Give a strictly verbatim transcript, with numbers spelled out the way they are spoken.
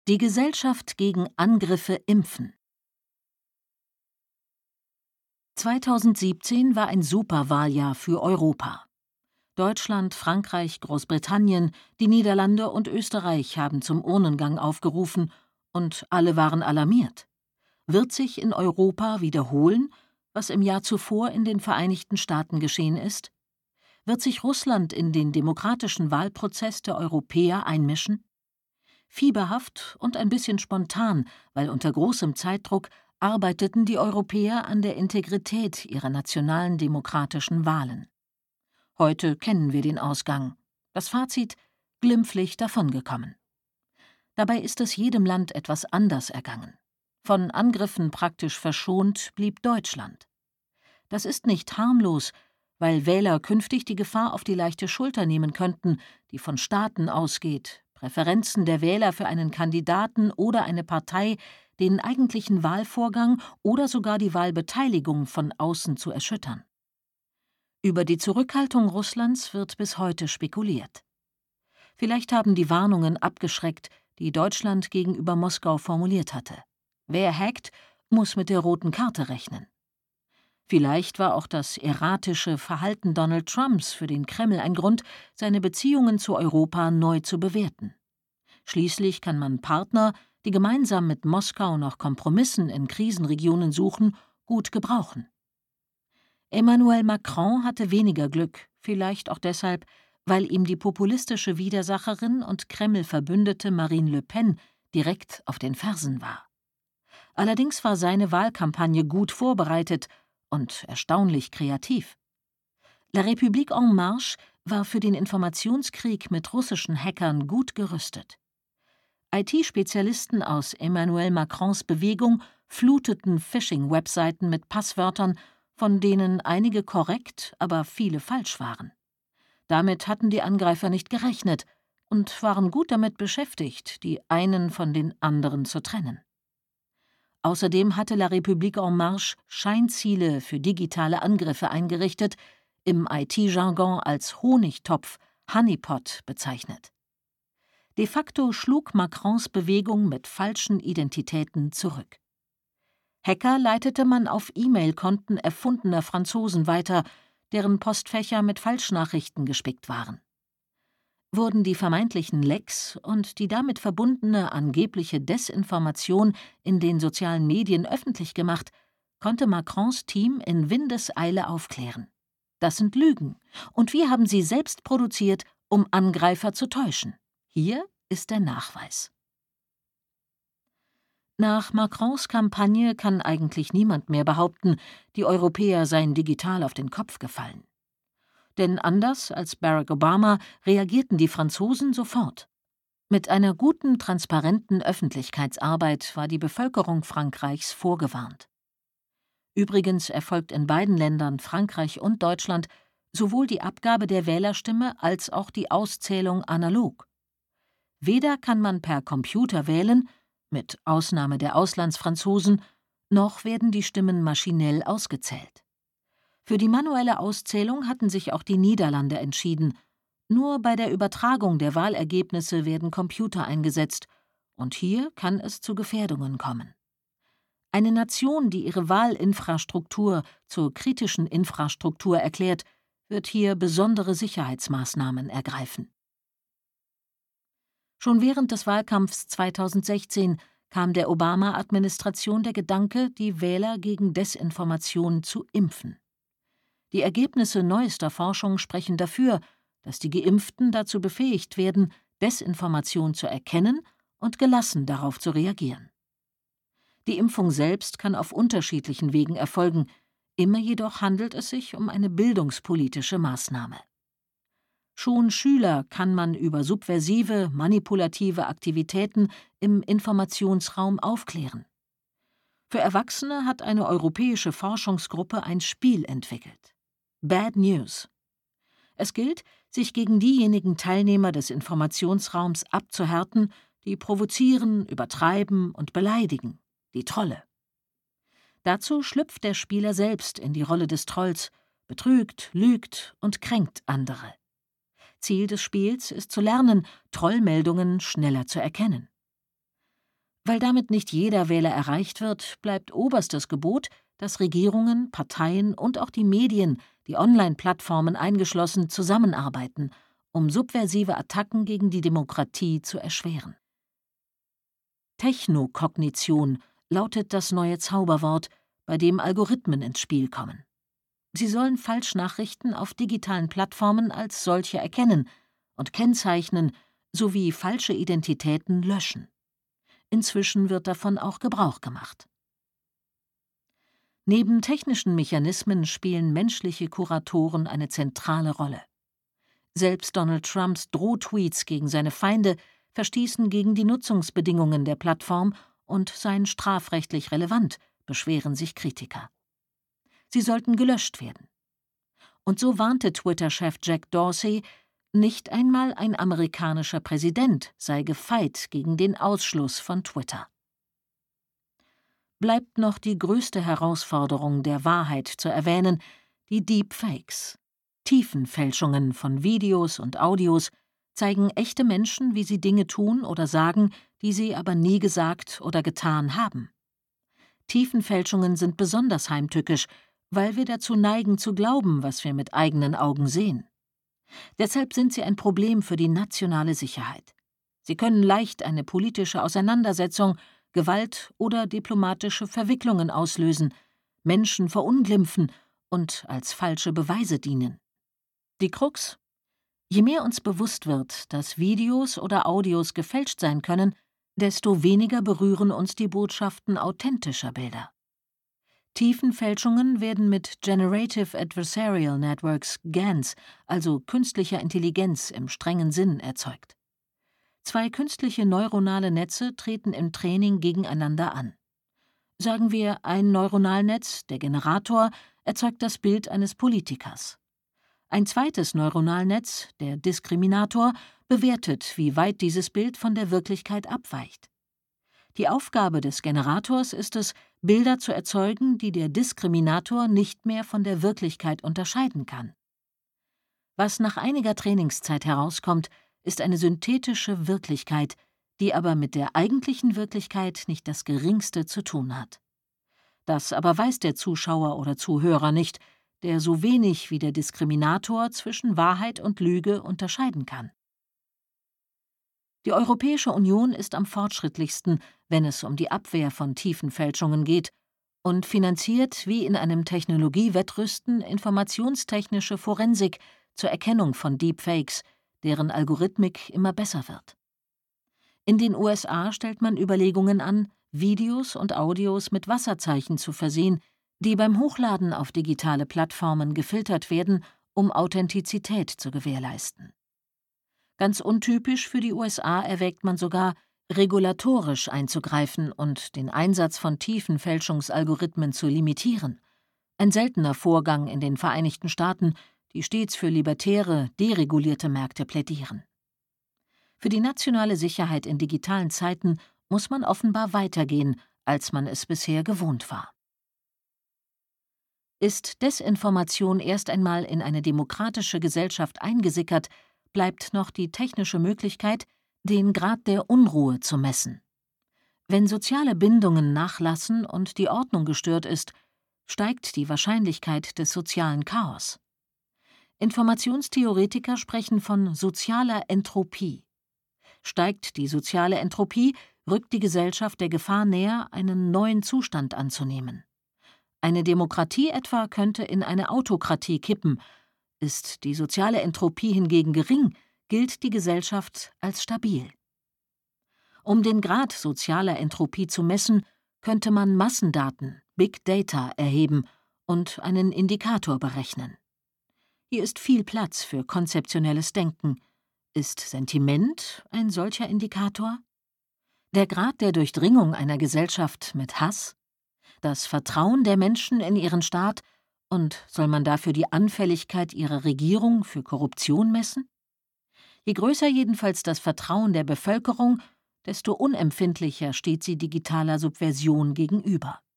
Die Gesellschaft gegen Angriffe impfen. zweitausendsiebzehn war ein Superwahljahr für Europa. Deutschland, Frankreich, Großbritannien, die Niederlande und Österreich haben zum Urnengang aufgerufen, und alle waren alarmiert. Wird sich in Europa wiederholen, was im Jahr zuvor in den Vereinigten Staaten geschehen ist? Wird sich Russland in den demokratischen Wahlprozess der Europäer einmischen? Fieberhaft und ein bisschen spontan, weil unter großem Zeitdruck, arbeiteten die Europäer an der Integrität ihrer nationalen demokratischen Wahlen. Heute kennen wir den Ausgang. Das Fazit: glimpflich davongekommen. Dabei ist es jedem Land etwas anders ergangen. Von Angriffen praktisch verschont blieb Deutschland. Das ist nicht harmlos, weil Wähler künftig die Gefahr auf die leichte Schulter nehmen könnten, die von Staaten ausgeht, Präferenzen der Wähler für einen Kandidaten oder eine Partei, den eigentlichen Wahlvorgang oder sogar die Wahlbeteiligung von außen zu erschüttern. Über die Zurückhaltung Russlands wird bis heute spekuliert. Vielleicht haben die Warnungen abgeschreckt, die Deutschland gegenüber Moskau formuliert hatte. Wer hackt, muss mit der roten Karte rechnen. Vielleicht war auch das erratische Verhalten Donald Trumps für den Kreml ein Grund, seine Beziehungen zu Europa neu zu bewerten. Schließlich kann man Partner, die gemeinsam mit Moskau nach Kompromissen in Krisenregionen suchen, gut gebrauchen. Emmanuel Macron hatte weniger Glück, vielleicht auch deshalb, weil ihm die populistische Widersacherin und Kreml-Verbündete Marine Le Pen direkt auf den Fersen war. Allerdings war seine Wahlkampagne gut vorbereitet und erstaunlich kreativ. La République en Marche war für den Informationskrieg mit russischen Hackern gut gerüstet. I T-Spezialisten aus Emmanuel Macrons Bewegung fluteten Phishing-Webseiten mit Passwörtern, von denen einige korrekt, aber viele falsch waren. Damit hatten die Angreifer nicht gerechnet und waren gut damit beschäftigt, die einen von den anderen zu trennen. Außerdem hatte La République en Marche Scheinziele für digitale Angriffe eingerichtet, im I T-Jargon als Honigtopf, Honeypot bezeichnet. De facto schlug Macrons Bewegung mit falschen Identitäten zurück. Hacker leitete man auf E-Mail-Konten erfundener Franzosen weiter, deren Postfächer mit Falschnachrichten gespickt waren. Wurden die vermeintlichen Lecks und die damit verbundene angebliche Desinformation in den sozialen Medien öffentlich gemacht, konnte Macrons Team in Windeseile aufklären. Das sind Lügen, und wir haben sie selbst produziert, um Angreifer zu täuschen. Hier ist der Nachweis. Nach Macrons Kampagne kann eigentlich niemand mehr behaupten, die Europäer seien digital auf den Kopf gefallen. Denn anders als Barack Obama reagierten die Franzosen sofort. Mit einer guten, transparenten Öffentlichkeitsarbeit war die Bevölkerung Frankreichs vorgewarnt. Übrigens erfolgt in beiden Ländern, Frankreich und Deutschland, sowohl die Abgabe der Wählerstimme als auch die Auszählung analog. Weder kann man per Computer wählen, mit Ausnahme der Auslandsfranzosen, noch werden die Stimmen maschinell ausgezählt. Für die manuelle Auszählung hatten sich auch die Niederlande entschieden. Nur bei der Übertragung der Wahlergebnisse werden Computer eingesetzt, und hier kann es zu Gefährdungen kommen. Eine Nation, die ihre Wahlinfrastruktur zur kritischen Infrastruktur erklärt, wird hier besondere Sicherheitsmaßnahmen ergreifen. Schon während des Wahlkampfs zweitausendsechzehn kam der Obama-Administration der Gedanke, die Wähler gegen Desinformation zu impfen. Die Ergebnisse neuester Forschung sprechen dafür, dass die Geimpften dazu befähigt werden, Desinformation zu erkennen und gelassen darauf zu reagieren. Die Impfung selbst kann auf unterschiedlichen Wegen erfolgen, immer jedoch handelt es sich um eine bildungspolitische Maßnahme. Schon Schüler kann man über subversive, manipulative Aktivitäten im Informationsraum aufklären. Für Erwachsene hat eine europäische Forschungsgruppe ein Spiel entwickelt. Bad News. Es gilt, sich gegen diejenigen Teilnehmer des Informationsraums abzuhärten, die provozieren, übertreiben und beleidigen, die Trolle. Dazu schlüpft der Spieler selbst in die Rolle des Trolls, betrügt, lügt und kränkt andere. Ziel des Spiels ist zu lernen, Trollmeldungen schneller zu erkennen. Weil damit nicht jeder Wähler erreicht wird, bleibt oberstes Gebot, dass Regierungen, Parteien und auch die Medien, die Online-Plattformen eingeschlossen, zusammenarbeiten, um subversive Attacken gegen die Demokratie zu erschweren. Technokognition lautet das neue Zauberwort, bei dem Algorithmen ins Spiel kommen. Sie sollen Falschnachrichten auf digitalen Plattformen als solche erkennen und kennzeichnen sowie falsche Identitäten löschen. Inzwischen wird davon auch Gebrauch gemacht. Neben technischen Mechanismen spielen menschliche Kuratoren eine zentrale Rolle. Selbst Donald Trumps Drohtweets gegen seine Feinde verstießen gegen die Nutzungsbedingungen der Plattform und seien strafrechtlich relevant, beschweren sich Kritiker. Sie sollten gelöscht werden. Und so warnte Twitter-Chef Jack Dorsey, nicht einmal ein amerikanischer Präsident sei gefeit gegen den Ausschluss von Twitter. Bleibt noch die größte Herausforderung der Wahrheit zu erwähnen, die Deepfakes. Tiefenfälschungen von Videos und Audios zeigen echte Menschen, wie sie Dinge tun oder sagen, die sie aber nie gesagt oder getan haben. Tiefenfälschungen sind besonders heimtückisch, weil wir dazu neigen zu glauben, was wir mit eigenen Augen sehen. Deshalb sind sie ein Problem für die nationale Sicherheit. Sie können leicht eine politische Auseinandersetzung, Gewalt oder diplomatische Verwicklungen auslösen, Menschen verunglimpfen und als falsche Beweise dienen. Die Krux: Je mehr uns bewusst wird, dass Videos oder Audios gefälscht sein können, desto weniger berühren uns die Botschaften authentischer Bilder. Tiefenfälschungen werden mit Generative Adversarial Networks, G A Ns, also künstlicher Intelligenz im strengen Sinn, erzeugt. Zwei künstliche neuronale Netze treten im Training gegeneinander an. Sagen wir, ein Neuronalnetz, der Generator, erzeugt das Bild eines Politikers. Ein zweites Neuronalnetz, der Diskriminator, bewertet, wie weit dieses Bild von der Wirklichkeit abweicht. Die Aufgabe des Generators ist es, Bilder zu erzeugen, die der Diskriminator nicht mehr von der Wirklichkeit unterscheiden kann. Was nach einiger Trainingszeit herauskommt, ist eine synthetische Wirklichkeit, die aber mit der eigentlichen Wirklichkeit nicht das Geringste zu tun hat. Das aber weiß der Zuschauer oder Zuhörer nicht, der so wenig wie der Diskriminator zwischen Wahrheit und Lüge unterscheiden kann. Die Europäische Union ist am fortschrittlichsten, wenn es um die Abwehr von Tiefenfälschungen geht, und finanziert wie in einem Technologiewettrüsten informationstechnische Forensik zur Erkennung von Deepfakes, deren Algorithmik immer besser wird. In den U S A stellt man Überlegungen an, Videos und Audios mit Wasserzeichen zu versehen, die beim Hochladen auf digitale Plattformen gefiltert werden, um Authentizität zu gewährleisten. Ganz untypisch für die U S A erwägt man sogar, regulatorisch einzugreifen und den Einsatz von Tiefenfälschungsalgorithmen zu limitieren. Ein seltener Vorgang in den Vereinigten Staaten, die stets für libertäre, deregulierte Märkte plädieren. Für die nationale Sicherheit in digitalen Zeiten muss man offenbar weitergehen, als man es bisher gewohnt war. Ist Desinformation erst einmal in eine demokratische Gesellschaft eingesickert, bleibt noch die technische Möglichkeit, den Grad der Unruhe zu messen. Wenn soziale Bindungen nachlassen und die Ordnung gestört ist, steigt die Wahrscheinlichkeit des sozialen Chaos. Informationstheoretiker sprechen von sozialer Entropie. Steigt die soziale Entropie, rückt die Gesellschaft der Gefahr näher, einen neuen Zustand anzunehmen. Eine Demokratie etwa könnte in eine Autokratie kippen. Ist die soziale Entropie hingegen gering, gilt die Gesellschaft als stabil. Um den Grad sozialer Entropie zu messen, könnte man Massendaten, Big Data, erheben und einen Indikator berechnen. Hier ist viel Platz für konzeptionelles Denken. Ist Sentiment ein solcher Indikator? Der Grad der Durchdringung einer Gesellschaft mit Hass? Das Vertrauen der Menschen in ihren Staat? Und soll man dafür die Anfälligkeit ihrer Regierung für Korruption messen? Je größer jedenfalls das Vertrauen der Bevölkerung, desto unempfindlicher steht sie digitaler Subversion gegenüber.